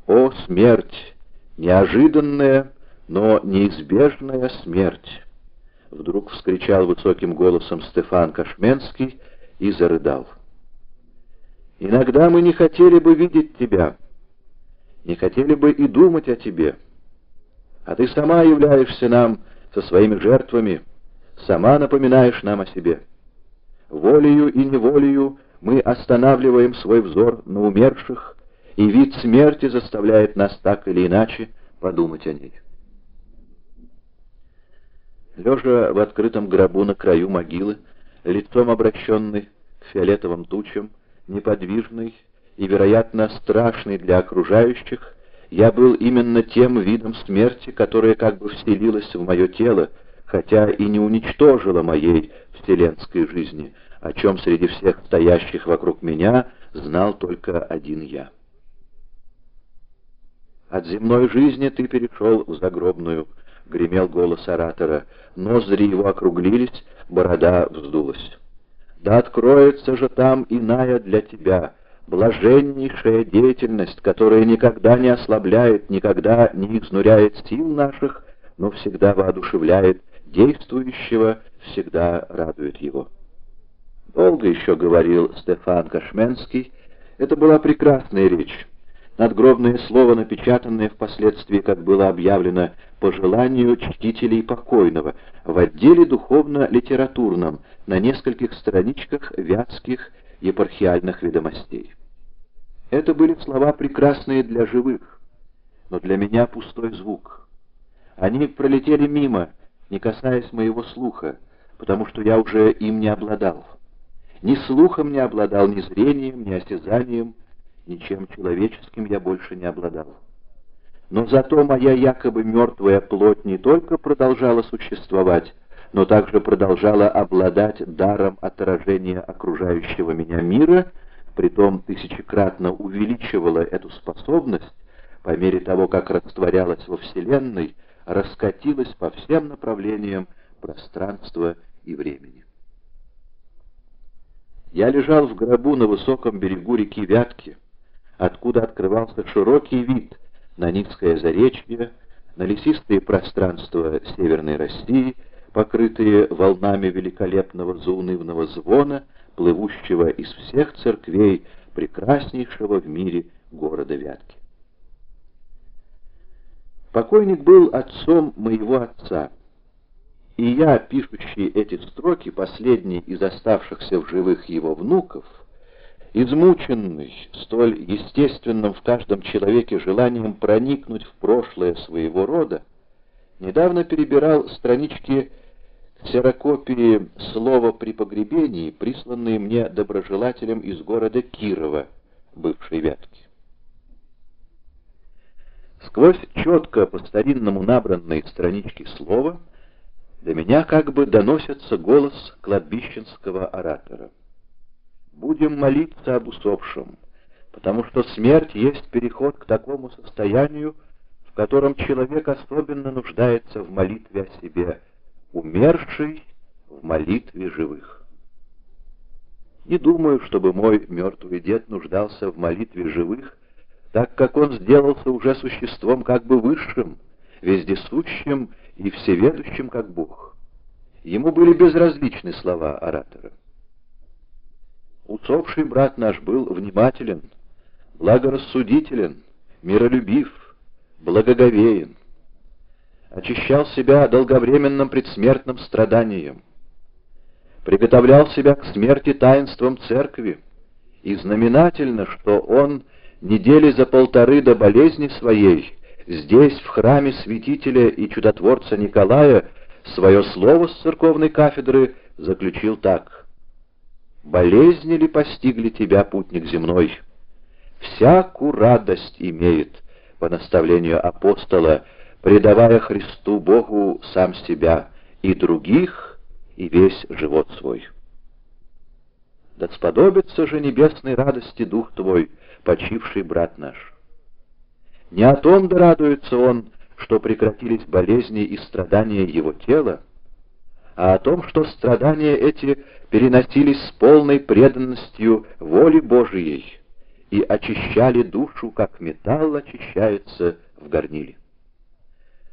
О, смерть! Неожиданная, но неизбежная смерть! Вдруг вскричал высоким голосом Стефан Кашменский и зарыдал. Иногда мы не хотели бы видеть тебя, не хотели бы и думать о тебе, а ты сама являешься нам со своими жертвами, сама напоминаешь нам о себе. Волею и неволею мы останавливаем свой взор на умерших, и вид смерти заставляет нас так или иначе подумать о ней. Лежа в открытом гробу на краю могилы, лицом обращенный к фиолетовым тучам, неподвижный и, вероятно, страшный для окружающих, я был именно тем видом смерти, которая как бы вселилась в мое тело, хотя и не уничтожила моей вселенской жизни, о чем среди всех стоящих вокруг меня знал только один я. «От земной жизни ты перешел в загробную», — гремел голос оратора. Ноздри его округлились, борода вздулась. «Да откроется же там иная для тебя, блаженнейшая деятельность, которая никогда не ослабляет, никогда не изнуряет сил наших, но всегда воодушевляет действующего, всегда радует его». Долго еще говорил Стефан Кашменский. Это была прекрасная речь. Надгробное слово, напечатанное впоследствии, как было объявлено, по желанию чтителей покойного, в отделе духовно-литературном, на нескольких страничках вятских епархиальных ведомостей. Это были слова прекрасные для живых, но для меня пустой звук. Они пролетели мимо, не касаясь моего слуха, потому что я уже им не обладал. Ни слухом не обладал, ни зрением, ни осязанием, ничем человеческим я больше не обладал. Но зато моя якобы мертвая плоть не только продолжала существовать, но также продолжала обладать даром отражения окружающего меня мира, притом тысячекратно увеличивала эту способность, по мере того, как растворялась во Вселенной, раскатилась по всем направлениям пространства и времени. Я лежал в гробу на высоком берегу реки Вятки, откуда открывался широкий вид на низкое заречье, на лесистые пространства Северной России, покрытые волнами великолепного заунывного звона, плывущего из всех церквей прекраснейшего в мире города Вятки. Покойник был отцом моего отца, и я, пишущий эти строки, последний из оставшихся в живых его внуков, измученный столь естественным в каждом человеке желанием проникнуть в прошлое своего рода, недавно перебирал странички ксерокопии слова при погребении, присланные мне доброжелателем из города Кирова, бывшей Вятки. Сквозь четко по-старинному набранные странички слова до меня как бы доносится голос кладбищенского оратора. Будем молиться об усопшем, потому что смерть есть переход к такому состоянию, в котором человек особенно нуждается в молитве о себе, умерший в молитве живых. Не думаю, чтобы мой мертвый дед нуждался в молитве живых, так как он сделался уже существом как бы высшим, вездесущим и всеведущим, как Бог. Ему были безразличны слова оратора. Усопший брат наш был внимателен, благорассудителен, миролюбив, благоговеен. Очищал себя долговременным предсмертным страданием, приготовлял себя к смерти таинством церкви, и знаменательно, что он недели за полторы до болезни своей здесь, в храме святителя и чудотворца Николая, свое слово с церковной кафедры заключил так: «Болезни ли постигли тебя, путник земной? Всякую радость имеет, по наставлению апостола, предавая Христу Богу сам себя, и других, и весь живот свой. Да сподобится же небесной радости дух твой, почивший брат наш. Не о том да радуется он, что прекратились болезни и страдания его тела, а о том, что страдания эти переносились с полной преданностью воле Божией, и очищали душу, как металл очищается в горниле.